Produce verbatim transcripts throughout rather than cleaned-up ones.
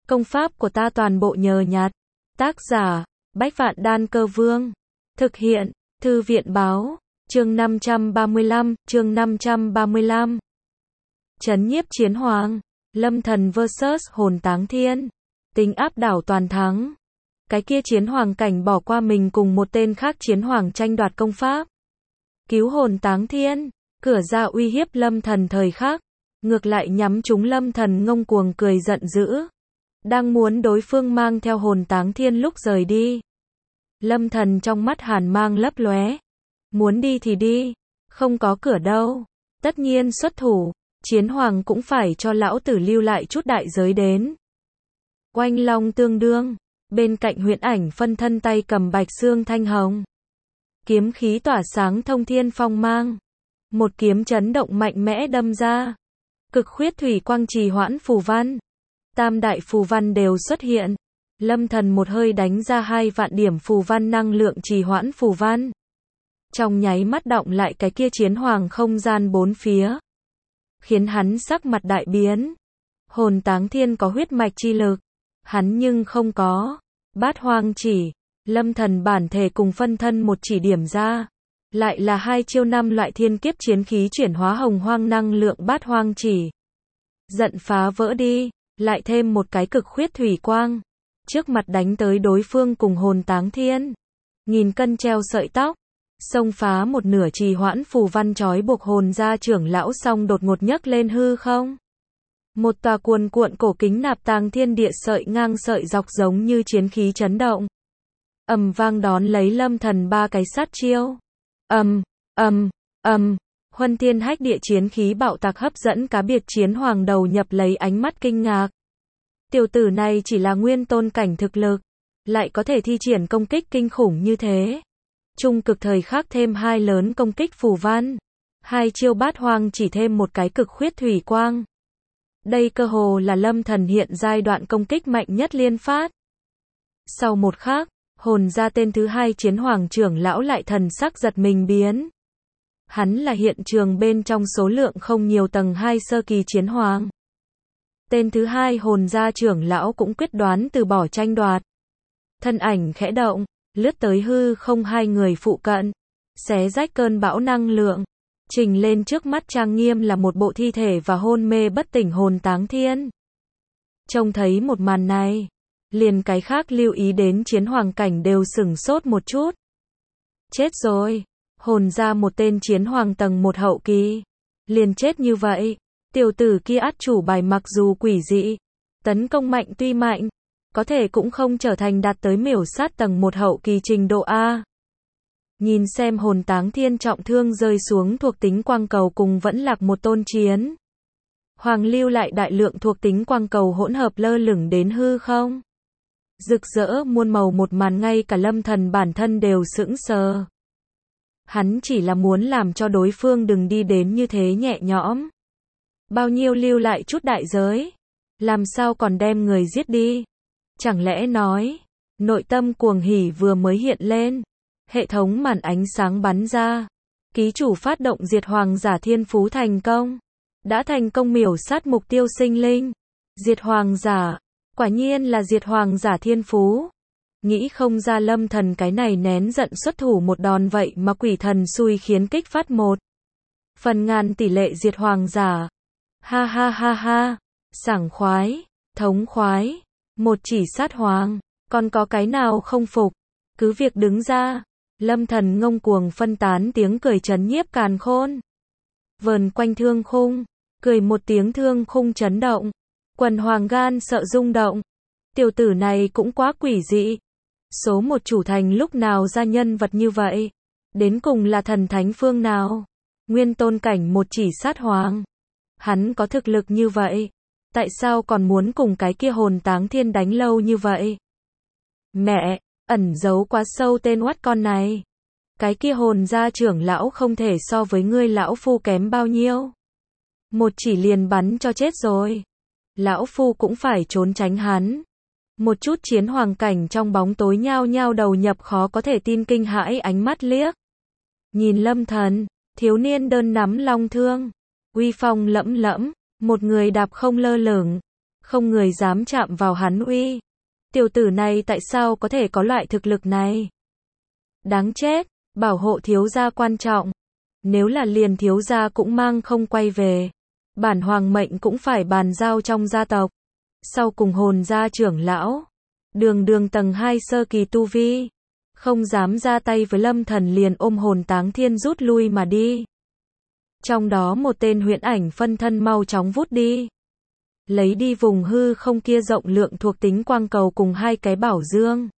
Công pháp của ta toàn bộ nhờ nhặt. Tác giả, Bách Vạn Đan Cơ Vương. Thực hiện, Thư viện Báo. Chương năm trăm ba mươi lăm, chương năm trăm ba mươi lăm. Trấn nhiếp chiến hoàng. Lâm Thần versus Hồn Táng Thiên. Tính áp đảo toàn thắng. Cái kia chiến hoàng cảnh bỏ qua mình cùng một tên khác chiến hoàng tranh đoạt công pháp. Cứu Hồn Táng Thiên. Cửa ra uy hiếp Lâm Thần thời khắc. Ngược lại nhắm trúng Lâm Thần ngông cuồng cười giận dữ. Đang muốn đối phương mang theo Hồn Táng Thiên lúc rời đi. Lâm Thần trong mắt hàn mang lấp lóe. Muốn đi thì đi. Không có cửa đâu. Tất nhiên xuất thủ. Chiến hoàng cũng phải cho lão tử lưu lại chút đại giới đến. Oanh long tương đương. Bên cạnh huyễn ảnh phân thân tay cầm bạch xương thanh hồng. Kiếm khí tỏa sáng thông thiên phong mang. Một kiếm chấn động mạnh mẽ đâm ra. Cực khuyết thủy quang trì hoãn phù văn. Tam đại phù văn đều xuất hiện. Lâm Thần một hơi đánh ra hai vạn điểm phù văn năng lượng trì hoãn phù văn. Trong nháy mắt động lại cái kia chiến hoàng không gian bốn phía. Khiến hắn sắc mặt đại biến. Hồn Táng Thiên có huyết mạch chi lực. Hắn nhưng không có. Bát hoang chỉ. Lâm Thần bản thể cùng phân thân một chỉ điểm ra. Lại là hai chiêu năm loại thiên kiếp chiến khí chuyển hóa hồng hoang năng lượng bát hoang chỉ. Giận phá vỡ đi. Lại thêm một cái cực khuyết thủy quang. Trước mặt đánh tới đối phương cùng Hồn Táng Thiên. Nghìn cân treo sợi tóc. Xông phá một nửa trì hoãn phù văn trói buộc hồn gia trưởng lão xong đột ngột nhấc lên hư không. Một tòa cuồn cuộn cổ kính nạp tàng thiên địa sợi ngang sợi dọc giống như chiến khí chấn động. Ầm vang đón lấy Lâm Thần ba cái sát chiêu. Ầm, ầm, ầm, huân thiên hách địa chiến khí bạo tạc hấp dẫn cá biệt chiến hoàng đầu nhập lấy ánh mắt kinh ngạc. Tiểu tử này chỉ là nguyên tôn cảnh thực lực, lại có thể thi triển công kích kinh khủng như thế. Trung cực thời khắc thêm hai lớn công kích phù văn. Hai chiêu bát hoang chỉ thêm một cái cực khuyết thủy quang. Đây cơ hồ là Lâm Thần hiện giai đoạn công kích mạnh nhất liên phát. Sau một khắc, hồn ra tên thứ hai chiến hoàng trưởng lão lại thần sắc giật mình biến. Hắn là hiện trường bên trong số lượng không nhiều tầng hai sơ kỳ chiến hoàng. Tên thứ hai hồn gia trưởng lão cũng quyết đoán từ bỏ tranh đoạt. Thân ảnh khẽ động, lướt tới hư không hai người phụ cận, xé rách cơn bão năng lượng, trình lên trước mắt trang nghiêm là một bộ thi thể và hôn mê bất tỉnh Hồn Táng Thiên. Trông thấy một màn này, liền cái khác lưu ý đến chiến hoàng cảnh đều sửng sốt một chút. Chết rồi, hồn ra một tên chiến hoàng tầng một hậu kỳ, liền chết như vậy. Tiểu tử kia át chủ bài mặc dù quỷ dị, tấn công mạnh tuy mạnh, có thể cũng không trở thành đạt tới miểu sát tầng một hậu kỳ trình độ A. Nhìn xem Hồn Táng Thiên trọng thương rơi xuống thuộc tính quang cầu cùng vẫn lạc một tôn chiến. Hoàng lưu lại đại lượng thuộc tính quang cầu hỗn hợp lơ lửng đến hư không. Rực rỡ muôn màu một màn ngay cả Lâm Thần bản thân đều sững sờ. Hắn chỉ là muốn làm cho đối phương đừng đi đến như thế nhẹ nhõm. Bao nhiêu lưu lại chút đại giới. Làm sao còn đem người giết đi. Chẳng lẽ nói. Nội tâm cuồng hỉ vừa mới hiện lên. Hệ thống màn ánh sáng bắn ra. Ký chủ phát động diệt hoàng giả thiên phú thành công. Đã thành công miểu sát mục tiêu sinh linh. Diệt hoàng giả. Quả nhiên là diệt hoàng giả thiên phú. Nghĩ không ra Lâm Thần cái này nén giận xuất thủ một đòn vậy mà quỷ thần xui khiến kích phát một. Phần ngàn tỷ lệ diệt hoàng giả. Ha ha ha ha. Sảng khoái. Thống khoái. Một chỉ sát hoàng. Còn có cái nào không phục. Cứ việc đứng ra. Lâm Thần ngông cuồng phân tán tiếng cười chấn nhiếp càn khôn. Vờn quanh thương khung. Cười một tiếng thương khung chấn động. Quần hoàng gan sợ rung động. Tiểu tử này cũng quá quỷ dị. Số một chủ thành lúc nào ra nhân vật như vậy. Đến cùng là thần thánh phương nào. Nguyên tôn cảnh một chỉ sát hoàng. Hắn có thực lực như vậy. Tại sao còn muốn cùng cái kia Hồn Táng Thiên đánh lâu như vậy? Mẹ, ẩn giấu quá sâu tên oắt con này. Cái kia hồn gia trưởng lão không thể so với ngươi lão phu kém bao nhiêu. Một chỉ liền bắn cho chết rồi. Lão phu cũng phải trốn tránh hắn. Một chút chiến hoàng cảnh trong bóng tối nhao nhao đầu nhập khó có thể tin kinh hãi ánh mắt liếc. Nhìn Lâm Thần, thiếu niên đơn nắm long thương. Uy phong lẫm lẫm, một người đạp không lơ lửng. không người dám chạm vào hắn uy. Tiểu tử này tại sao có thể có loại thực lực này? Đáng chết, bảo hộ thiếu gia quan trọng. Nếu là liền thiếu gia cũng mang không quay về. Bản hoàng mệnh cũng phải bàn giao trong gia tộc. Sau cùng hồn gia trưởng lão. Đường đường tầng hai sơ kỳ tu vi. Không dám ra tay với Lâm Thần liền ôm hồn táng thiên rút lui mà đi. Trong đó một tên huyễn ảnh phân thân mau chóng vút đi. Lấy đi vùng hư không kia rộng lượng thuộc tính quang cầu cùng hai cái bảo dương.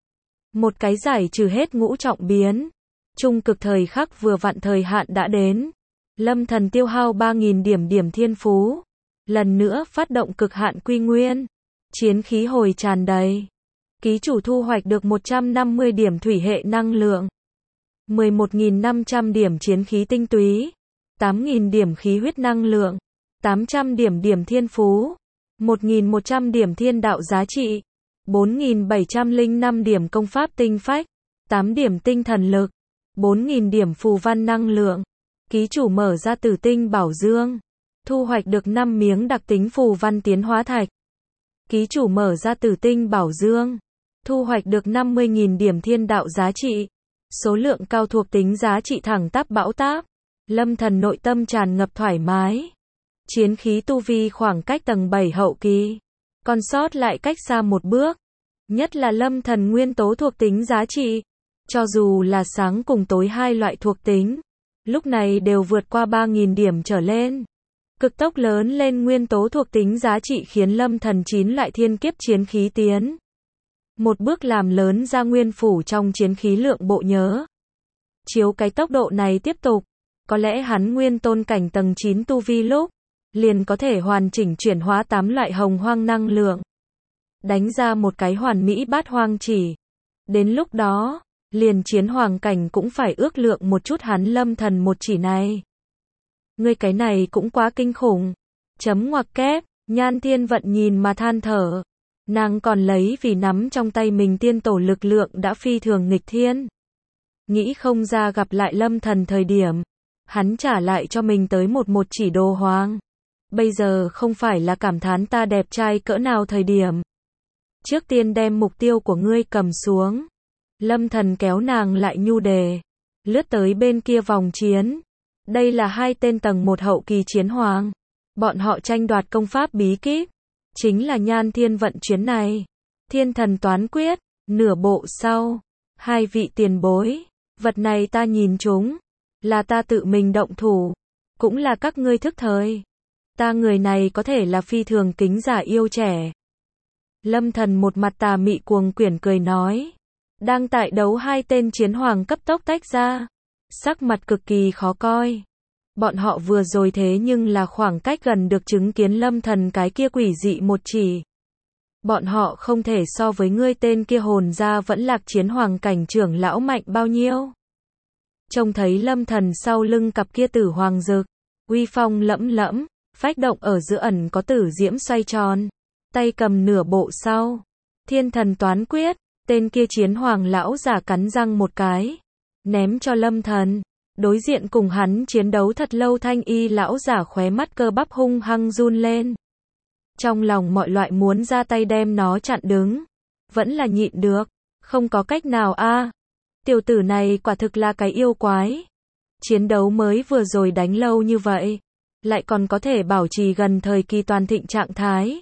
Một cái giải trừ hết ngũ trọng biến. Trung cực thời khắc vừa vặn thời hạn đã đến. Lâm Thần tiêu hao ba nghìn điểm điểm thiên phú. Lần nữa phát động cực hạn quy nguyên. Chiến khí hồi tràn đầy. Ký chủ thu hoạch được một trăm năm mươi điểm thủy hệ năng lượng. mười một nghìn năm trăm điểm chiến khí tinh túy. tám nghìn điểm khí huyết năng lượng. tám trăm điểm điểm thiên phú. một nghìn một trăm điểm thiên đạo giá trị. bốn nghìn bảy trăm lẻ năm điểm công pháp tinh phách. tám điểm tinh thần lực. bốn nghìn điểm phù văn năng lượng. Ký chủ mở ra tử tinh bảo dương. Thu hoạch được năm miếng đặc tính phù văn tiến hóa thạch. Ký chủ mở ra tử tinh bảo dương. Thu hoạch được năm mươi nghìn điểm thiên đạo giá trị. Số lượng cao thuộc tính giá trị thẳng tắp bão táp. Lâm Thần nội tâm tràn ngập thoải mái. Chiến khí tu vi khoảng cách tầng bảy hậu kỳ. Còn sót lại cách xa một bước. Nhất là Lâm Thần nguyên tố thuộc tính giá trị. Cho dù là sáng cùng tối hai loại thuộc tính. Lúc này đều vượt qua ba nghìn điểm trở lên. Cực tốc lớn lên nguyên tố thuộc tính giá trị khiến Lâm Thần chín loại thiên kiếp chiến khí tiến. Một bước làm lớn ra nguyên phủ trong chiến khí lượng bộ nhớ. Chiếu cái tốc độ này tiếp tục. Có lẽ hắn nguyên tôn cảnh tầng chín tu vi lúc. Liền có thể hoàn chỉnh chuyển hóa tám loại hồng hoang năng lượng. Đánh ra một cái hoàn mỹ bát hoang chỉ. Đến lúc đó, liền chiến hoàng cảnh cũng phải ước lượng một chút hắn Lâm Thần một chỉ này. Ngươi cái này cũng quá kinh khủng. Chấm ngoặc kép, Nhan Thiên Vận nhìn mà than thở. Nàng còn lấy vì nắm trong tay mình tiên tổ lực lượng đã phi thường nghịch thiên. Nghĩ không ra gặp lại Lâm Thần thời điểm. Hắn trả lại cho mình tới một một chỉ đồ hoàng. Bây giờ không phải là cảm thán ta đẹp trai cỡ nào thời điểm. Trước tiên đem mục tiêu của ngươi cầm xuống. Lâm Thần kéo nàng lại nhu đề. Lướt tới bên kia vòng chiến. Đây là hai tên tầng một hậu kỳ chiến hoàng. Bọn họ tranh đoạt công pháp bí kíp. Chính là Nhan Thiên Vận chuyến này. Thiên thần toán quyết. Nửa bộ sau. Hai vị tiền bối. Vật này ta nhìn chúng. Là ta tự mình động thủ. Cũng là các ngươi thức thời. Ta người này có thể là phi thường kính giả yêu trẻ. Lâm Thần một mặt tà mị cuồng quyển cười nói. Đang tại đấu hai tên chiến hoàng cấp tốc tách ra. Sắc mặt cực kỳ khó coi. Bọn họ vừa rồi thế nhưng là khoảng cách gần được chứng kiến Lâm Thần cái kia quỷ dị một chỉ. Bọn họ không thể so với ngươi tên kia hồn ra vẫn lạc chiến hoàng cảnh trưởng lão mạnh bao nhiêu. Trông thấy Lâm Thần sau lưng cặp kia tử hoàng dực. Uy phong lẫm lẫm. Phách động ở giữa ẩn có tử diễm xoay tròn. Tay cầm nửa bộ sau. Thiên thần toán quyết. Tên kia chiến hoàng lão giả cắn răng một cái. Ném cho Lâm Thần. Đối diện cùng hắn chiến đấu thật lâu thanh y lão giả khóe mắt cơ bắp hung hăng run lên. Trong lòng mọi loại muốn ra tay đem nó chặn đứng. Vẫn là nhịn được. Không có cách nào a. Tiểu tử này quả thực là cái yêu quái. Chiến đấu mới vừa rồi đánh lâu như vậy. Lại còn có thể bảo trì gần thời kỳ toàn thịnh trạng thái.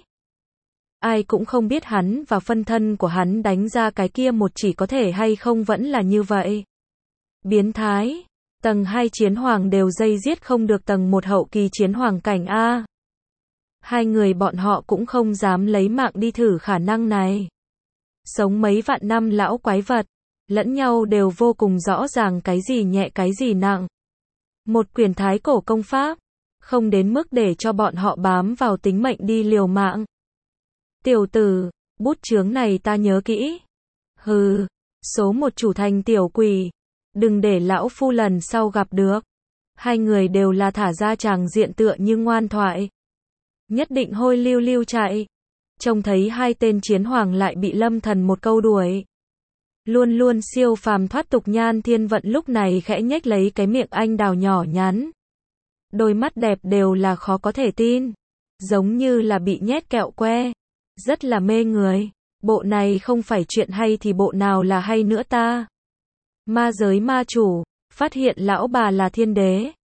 Ai cũng không biết hắn và phân thân của hắn đánh ra cái kia một chỉ có thể hay không vẫn là như vậy. Biến thái. Tầng hai chiến hoàng đều dây giết không được tầng một hậu kỳ chiến hoàng cảnh A. Hai người bọn họ cũng không dám lấy mạng đi thử khả năng này. Sống mấy vạn năm lão quái vật. Lẫn nhau đều vô cùng rõ ràng cái gì nhẹ cái gì nặng. Một quyển thái cổ công pháp. Không đến mức để cho bọn họ bám vào tính mệnh đi liều mạng. Tiểu tử, bút chướng này ta nhớ kỹ. Hừ, số một chủ thành tiểu quỷ. Đừng để lão phu lần sau gặp được. Hai người đều là thả ra tràng diện tựa như ngoan thoại. Nhất định hôi lưu lưu chạy. Trông thấy hai tên chiến hoàng lại bị Lâm Thần một câu đuổi. Luôn luôn siêu phàm thoát tục Nhan Thiên Vận lúc này khẽ nhếch lấy cái miệng anh đào nhỏ nhắn. Đôi mắt đẹp đều là khó có thể tin. giống như là bị nhét kẹo que. Rất là mê người. Bộ này không phải chuyện hay thì bộ nào là hay nữa ta? Ma giới ma chủ, phát hiện lão bà là thiên đế.